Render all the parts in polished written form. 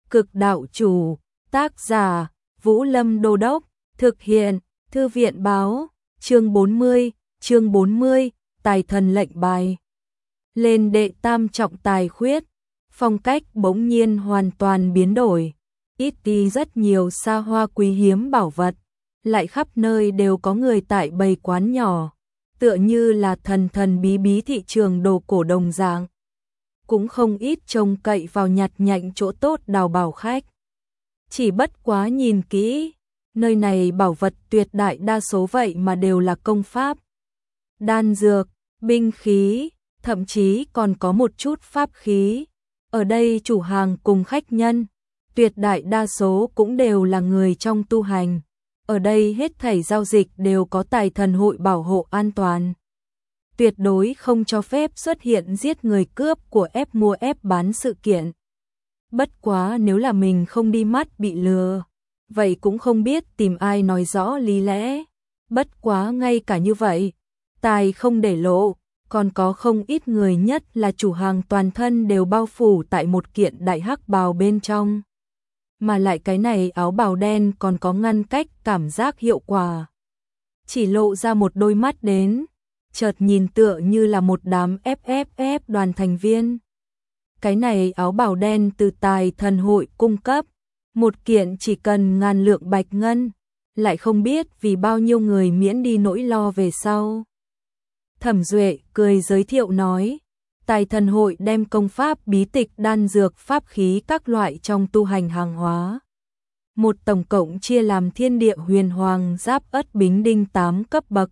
Cực đạo chủ, tác giả, Vũ Lâm Đô Đốc, thực hiện, Thư viện báo, chương 40, tài thần lệnh bài. Lên đệ tam trọng tài khuyết, phong cách bỗng nhiên hoàn toàn biến đổi, ít đi rất nhiều xa hoa quý hiếm bảo vật, lại khắp nơi đều có người tại bày quán nhỏ, tựa như là thần thần bí bí thị trường đồ cổ đồng dạng. Cũng không ít trông cậy vào nhặt nhạnh chỗ tốt đào bảo khách. Chỉ bất quá nhìn kỹ, nơi này bảo vật tuyệt đại đa số vậy mà đều là công pháp, đan dược, binh khí, thậm chí còn có một chút pháp khí. Ở đây chủ hàng cùng khách nhân, tuyệt đại đa số cũng đều là người trong tu hành. Ở đây hết thảy giao dịch đều có tài thần hội bảo hộ an toàn. Tuyệt đối không cho phép xuất hiện giết người cướp của ép mua ép bán sự kiện. Bất quá nếu là mình không đi mắt bị lừa, vậy cũng không biết tìm ai nói rõ lý lẽ. Bất quá ngay cả như vậy, tài không để lộ, còn có không ít người, nhất là chủ hàng toàn thân đều bao phủ tại một kiện đại hắc bào bên trong. Mà lại cái này áo bào đen còn có ngăn cách cảm giác hiệu quả. Chỉ lộ ra một đôi mắt đến, chợt nhìn tựa như là một đám FFF đoàn thành viên. Cái này áo bào đen từ tài thần hội cung cấp, một kiện chỉ cần 1000 lượng bạch ngân, lại không biết vì bao nhiêu người miễn đi nỗi lo về sau. Thẩm Duệ cười giới thiệu nói, tài thần hội đem công pháp bí tịch đan dược pháp khí các loại trong tu hành hàng hóa. Một tổng cộng chia làm thiên địa huyền hoàng giáp ất bính đinh 8 cấp bậc.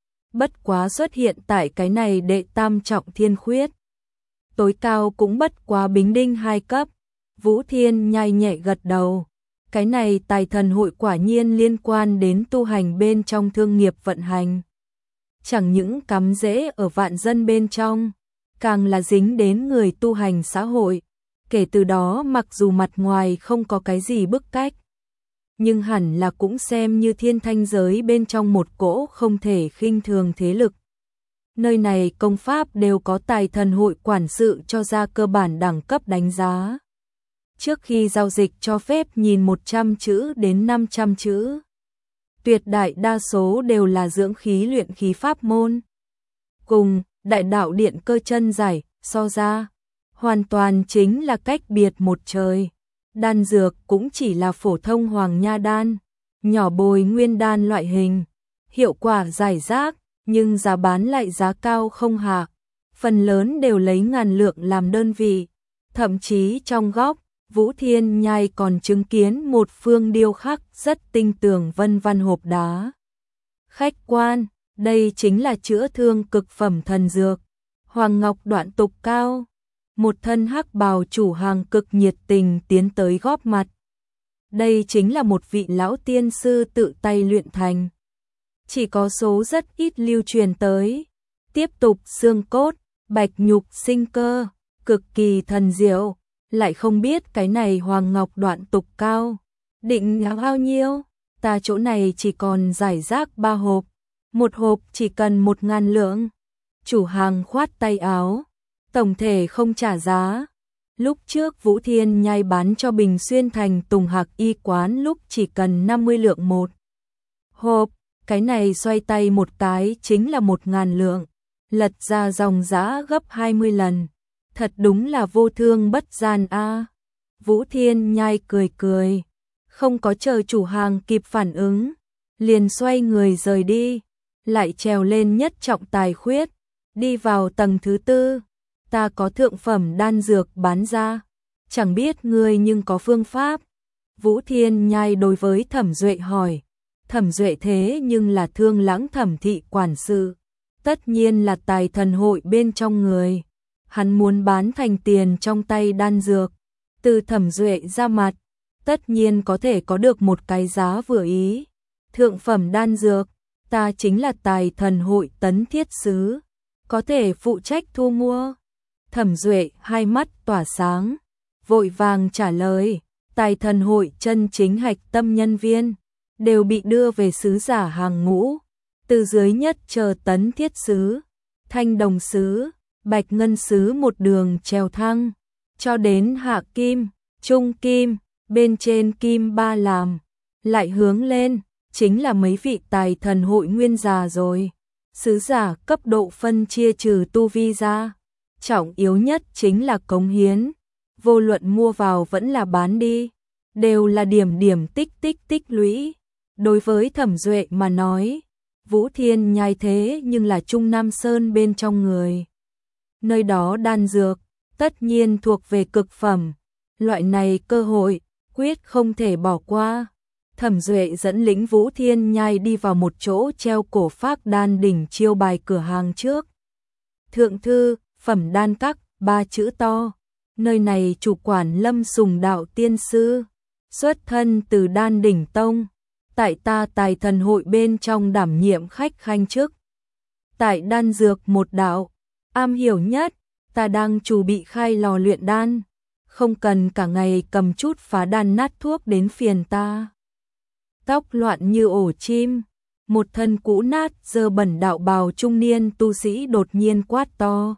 Bất quá xuất hiện tại cái này đệ tam trọng thiên khuyết. Tối cao cũng bất quá bính đinh 2 cấp. Vũ Thiên nhai nhẹ gật đầu. Cái này tài thần hội quả nhiên liên quan đến tu hành bên trong thương nghiệp vận hành. Chẳng những cắm rễ ở vạn dân bên trong, càng là dính đến người tu hành xã hội. Kể từ đó mặc dù mặt ngoài không có cái gì bức cách, nhưng hẳn là cũng xem như thiên thanh giới bên trong một cỗ không thể khinh thường thế lực. Nơi này công pháp đều có tài thần hội quản sự cho ra cơ bản đẳng cấp đánh giá. Trước khi giao dịch cho phép nhìn 100 chữ đến 500 chữ. Tuyệt đại đa số đều là dưỡng khí luyện khí pháp môn. Cùng đại đạo điện cơ chân giải so ra, hoàn toàn chính là cách biệt một trời. Đan dược cũng chỉ là phổ thông hoàng nha đan, nhỏ bồi nguyên đan loại hình, hiệu quả giải rác, nhưng giá bán lại giá cao không hạ. Phần lớn đều lấy 1000 lượng làm đơn vị, thậm chí trong góc, Vũ Thiên nhai còn chứng kiến một phương điêu khắc rất tinh tường vân văn hộp đá. Khách quan, đây chính là chữa thương cực phẩm thần dược, Hoàng Ngọc Đoạn Tục Cao. Một thân hắc bào chủ hàng cực nhiệt tình tiến tới góp mặt. Đây chính là một vị lão tiên sư tự tay luyện thành. Chỉ có số rất ít lưu truyền tới. Tiếp tục xương cốt, bạch nhục sinh cơ, cực kỳ thần diệu. Lại không biết cái này Hoàng Ngọc Đoạn Tục Cao định giá bao nhiêu. Ta chỗ này chỉ còn giải rác 3 hộp. Một hộp chỉ cần 1000 lượng. Chủ hàng khoát tay áo, tổng thể không trả giá. Lúc trước Vũ Thiên nhai bán cho Bình Xuyên thành Tùng Hạc y quán lúc chỉ cần 50 lượng một hộp, cái này xoay tay một cái chính là 1000 lượng, lật ra dòng giá gấp 20 lần. Thật đúng là vô thương bất gian a. Vũ Thiên nhai cười cười, không có chờ chủ hàng kịp phản ứng, liền xoay người rời đi, lại trèo lên nhất trọng tài khuyết, đi vào tầng thứ 4. Ta có thượng phẩm đan dược bán ra, chẳng biết ngươi nhưng có phương pháp. Vũ Thiên nhai đối với Thẩm Duệ hỏi, Thẩm Duệ thế nhưng là Thương Lãng Thẩm thị quản sự, tất nhiên là tài thần hội bên trong người. Hắn muốn bán thành tiền trong tay đan dược, từ Thẩm Duệ ra mặt, tất nhiên có thể có được một cái giá vừa ý. Thượng phẩm đan dược, ta chính là tài thần hội Tấn Thiết Sứ, có thể phụ trách thu mua. Thẩm Duệ hai mắt tỏa sáng, vội vàng trả lời, tài thần hội chân chính hạch tâm nhân viên, đều bị đưa về sứ giả hàng ngũ, từ dưới nhất chờ Tấn Thiết Sứ, Thanh Đồng Sứ, Bạch Ngân Sứ một đường trèo thăng, cho đến Hạ Kim, trung kim, bên trên kim ba làm, lại hướng lên, chính là mấy vị tài thần hội nguyên già rồi. Sứ giả cấp độ phân chia trừ tu vi ra, trọng yếu nhất chính là cống hiến, vô luận mua vào vẫn là bán đi, đều là điểm điểm tích lũy. Đối với Thẩm Duệ mà nói, Vũ Thiên Nhai thế nhưng là Trung Nam Sơn bên trong người. Nơi đó đan dược, tất nhiên thuộc về cực phẩm, loại này cơ hội, quyết không thể bỏ qua. Thẩm Duệ dẫn lĩnh Vũ Thiên Nhai đi vào một chỗ treo cổ phác đan đỉnh chiêu bài cửa hàng trước. Thượng thư, phẩm đan các, 3 chữ to. Nơi này chủ quản Lâm Sùng Đạo tiên sư, xuất thân từ Đan Đỉnh Tông, tại ta Tài Thần hội bên trong đảm nhiệm khách khanh chức. Tại đan dược một đạo, am hiểu nhất, ta đang chuẩn bị khai lò luyện đan, không cần cả ngày cầm chút phá đan nát thuốc đến phiền ta. Tóc loạn như ổ chim, một thân cũ nát dơ bẩn đạo bào trung niên tu sĩ đột nhiên quát to.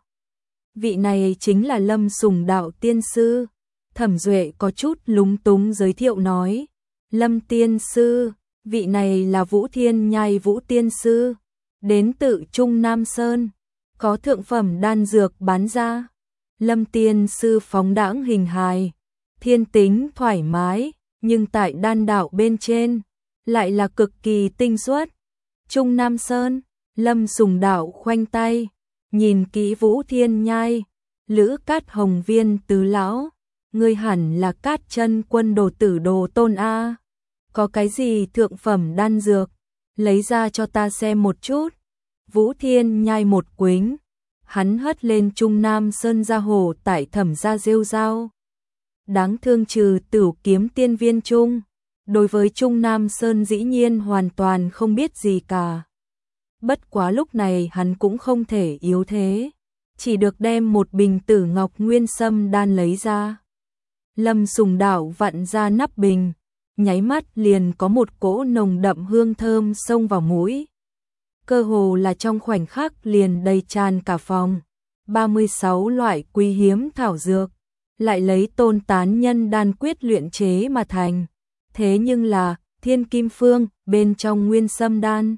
Vị này chính là Lâm Sùng Đạo tiên sư. Thẩm Duệ có chút lúng túng giới thiệu nói, Lâm tiên sư, vị này là Vũ Thiên Nhai Vũ tiên sư, đến tự Trung Nam Sơn, có thượng phẩm đan dược bán ra. Lâm tiên sư phóng đãng hình hài, thiên tính thoải mái, nhưng tại đan đạo bên trên, lại là cực kỳ tinh xuất. Trung Nam Sơn, Lâm Sùng Đạo khoanh tay, nhìn kỹ Vũ Thiên Nhai, Lữ Cát Hồng Viên tứ lão, ngươi hẳn là Cát Chân Quân đồ tử Đồ Tôn a. Có cái gì thượng phẩm đan dược, lấy ra cho ta xem một chút. Vũ Thiên Nhai một quính, hắn hất lên Trung Nam Sơn ra hồ tại Thẩm gia rêu rao. Đáng thương trừ Tửu Kiếm Tiên Viên Trung, đối với Trung Nam Sơn dĩ nhiên hoàn toàn không biết gì cả. Bất quá lúc này hắn cũng không thể yếu thế, chỉ được đem một bình Tử Ngọc Nguyên Sâm đan lấy ra. Lâm Sùng Đạo vặn ra nắp bình, nháy mắt liền có một cỗ nồng đậm hương thơm xông vào mũi. Cơ hồ là trong khoảnh khắc liền đầy tràn cả phòng. 36 loại quý hiếm thảo dược, lại lấy Tôn Tán Nhân đan quyết luyện chế mà thành. Thế nhưng là Thiên Kim Phương bên trong Nguyên Sâm đan.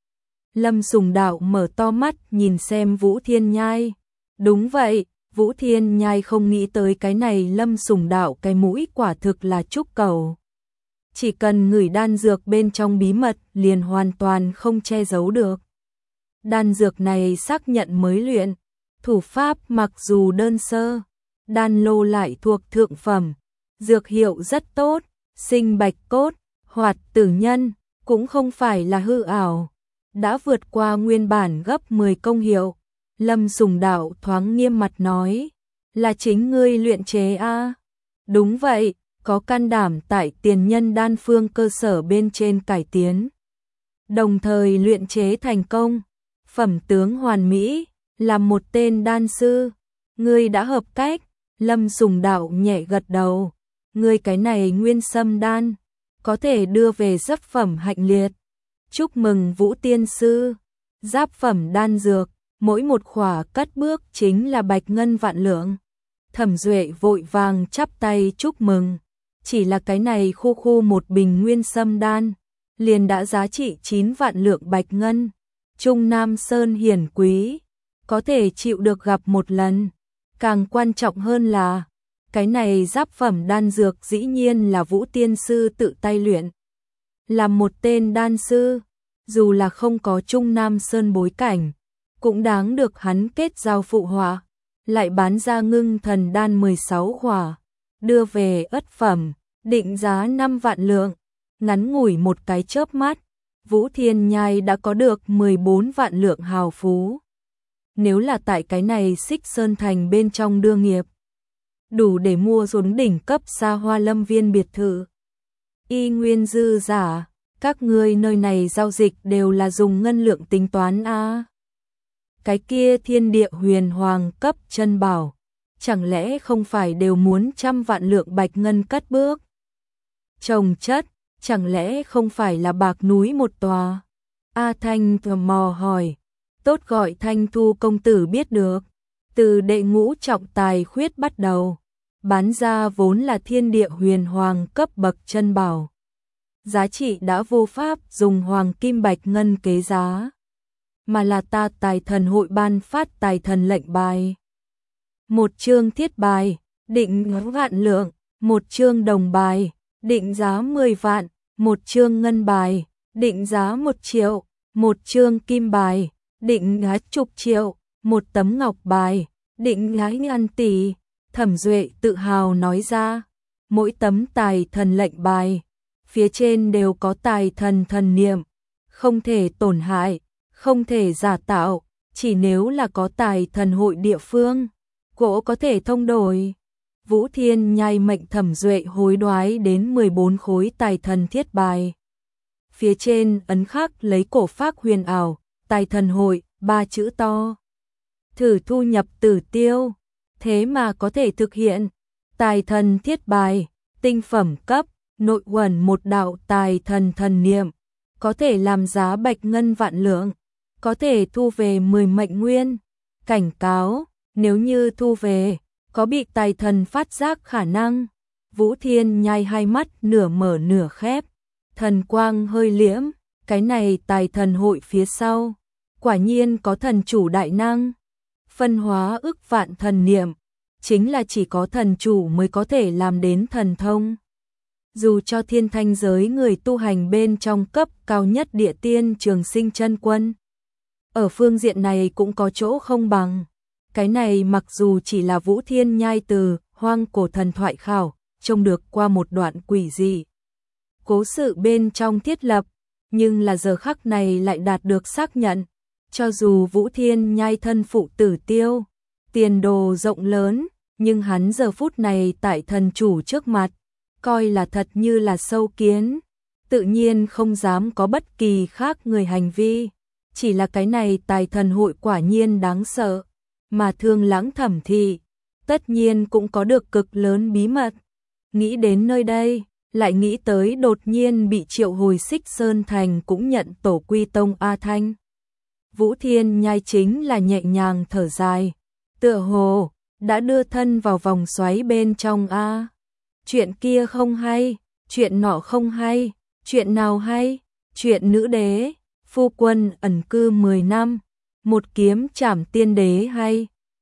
Lâm Sùng Đạo mở to mắt nhìn xem Vũ Thiên Nhai. Đúng vậy, Vũ Thiên Nhai không nghĩ tới cái này Lâm Sùng Đạo cái mũi quả thực là trúc cầu. Chỉ cần ngửi đan dược bên trong bí mật liền hoàn toàn không che giấu được. Đan dược này xác nhận mới luyện, thủ pháp mặc dù đơn sơ, đan lô lại thuộc thượng phẩm, dược hiệu rất tốt, sinh bạch cốt, hoạt tử nhân, cũng không phải là hư ảo, đã vượt qua nguyên bản gấp 10 công hiệu. Lâm Sùng Đạo thoáng nghiêm mặt nói, là chính ngươi luyện chế a? Đúng vậy, có can đảm tại Tiền Nhân đan phương cơ sở bên trên cải tiến, đồng thời luyện chế thành công, phẩm tướng hoàn mỹ, là một tên đan sư, ngươi đã hợp cách. Lâm Sùng Đạo nhẹ gật đầu, ngươi cái này Nguyên Sâm đan, có thể đưa về giáp phẩm hạnh liệt. Chúc mừng Vũ tiên sư, giáp phẩm đan dược, mỗi một khỏa cất bước chính là bạch ngân vạn lượng. Thẩm Duệ vội vàng chắp tay chúc mừng, chỉ là cái này khu một bình Nguyên Sâm đan, liền đã giá trị 9 vạn lượng bạch ngân. Trung Nam Sơn hiển quý, có thể chịu được gặp một lần, càng quan trọng hơn là, cái này giáp phẩm đan dược dĩ nhiên là Vũ tiên sư tự tay luyện. Làm một tên đan sư, dù là không có Trung Nam Sơn bối cảnh, cũng đáng được hắn kết giao phụ họa, lại bán ra ngưng thần đan 16 khỏa, đưa về ất phẩm, định giá 5 vạn lượng. Ngắn ngủi một cái chớp mắt, Vũ Thiên Nhai đã có được 14 vạn lượng hào phú. Nếu là tại cái này Xích Sơn Thành bên trong đưa nghiệp, đủ để mua xuống đỉnh cấp xa hoa lâm viên biệt thự. Y nguyên dư giả, các ngươi nơi này giao dịch đều là dùng ngân lượng tính toán a. Cái kia thiên địa huyền hoàng cấp chân bảo, chẳng lẽ không phải đều muốn 100 vạn lượng bạch ngân cất bước? Trồng chất, chẳng lẽ không phải là bạc núi một tòa? A Thanh tò mò hỏi, tốt gọi Thanh Thu công tử biết được, từ đệ ngũ trọng tài khuyết bắt đầu, bán ra vốn là thiên địa huyền hoàng cấp bậc chân bảo. Giá trị đã vô pháp dùng hoàng kim bạch ngân kế giá, mà là ta tài thần hội ban phát tài thần lệnh bài. Một chương thiết bài, định vạn lượng, một chương đồng bài, định giá 10 vạn, một chương ngân bài, định giá 1 triệu, một chương kim bài, định giá chục triệu, một tấm ngọc bài, định giá ngàn tỷ. Thẩm Duệ tự hào nói ra, mỗi tấm tài thần lệnh bài, phía trên đều có tài thần thần niệm, không thể tổn hại, không thể giả tạo, chỉ nếu là có tài thần hội địa phương, gỗ có thể thông đổi. Vũ Thiên Nhai mệnh Thẩm Duệ hối đoái đến 14 khối tài thần thiết bài. Phía trên ấn khắc lấy cổ phác huyền ảo, tài thần hội, 3 chữ to. Thử thu nhập tử tiêu, thế mà có thể thực hiện. Tài thần thiết bài, tinh phẩm cấp, nội uẩn một đạo tài thần thần niệm, có thể làm giá bạch ngân vạn lượng, có thể thu về 10 mệnh nguyên. Cảnh cáo, nếu như thu về, có bị tài thần phát giác khả năng. Vũ Thiên Nhai hai mắt nửa mở nửa khép, thần quang hơi liễm, cái này tài thần hội phía sau, quả nhiên có thần chủ đại năng. Phân hóa ức vạn thần niệm, chính là chỉ có thần chủ mới có thể làm đến thần thông. Dù cho thiên thanh giới người tu hành bên trong cấp cao nhất địa tiên Trường Sinh chân quân, ở phương diện này cũng có chỗ không bằng. Cái này mặc dù chỉ là Vũ Thiên Nhai từ hoang cổ thần thoại khảo, trông được qua một đoạn quỷ dị cố sự bên trong thiết lập, nhưng là giờ khắc này lại đạt được xác nhận. Cho dù Vũ Thiên Nhai thân phụ tử tiêu, tiền đồ rộng lớn, nhưng hắn giờ phút này tại thần chủ trước mặt, coi là thật như là sâu kiến, tự nhiên không dám có bất kỳ khác người hành vi. Chỉ là cái này tài thần hội quả nhiên đáng sợ, mà Thương Lãng Thẩm thị, tất nhiên cũng có được cực lớn bí mật. Nghĩ đến nơi đây, lại nghĩ tới đột nhiên bị triệu hồi Xích Sơn Thành cũng nhận tổ quy tông A Thanh. Vũ Thiên Nhai chính là nhẹ nhàng thở dài, tựa hồ đã đưa thân vào vòng xoáy bên trong a. Chuyện kia không hay, chuyện nọ không hay, chuyện nào hay? Chuyện nữ đế, phu quân ẩn cư 10 năm, một kiếm trảm tiên đế hay?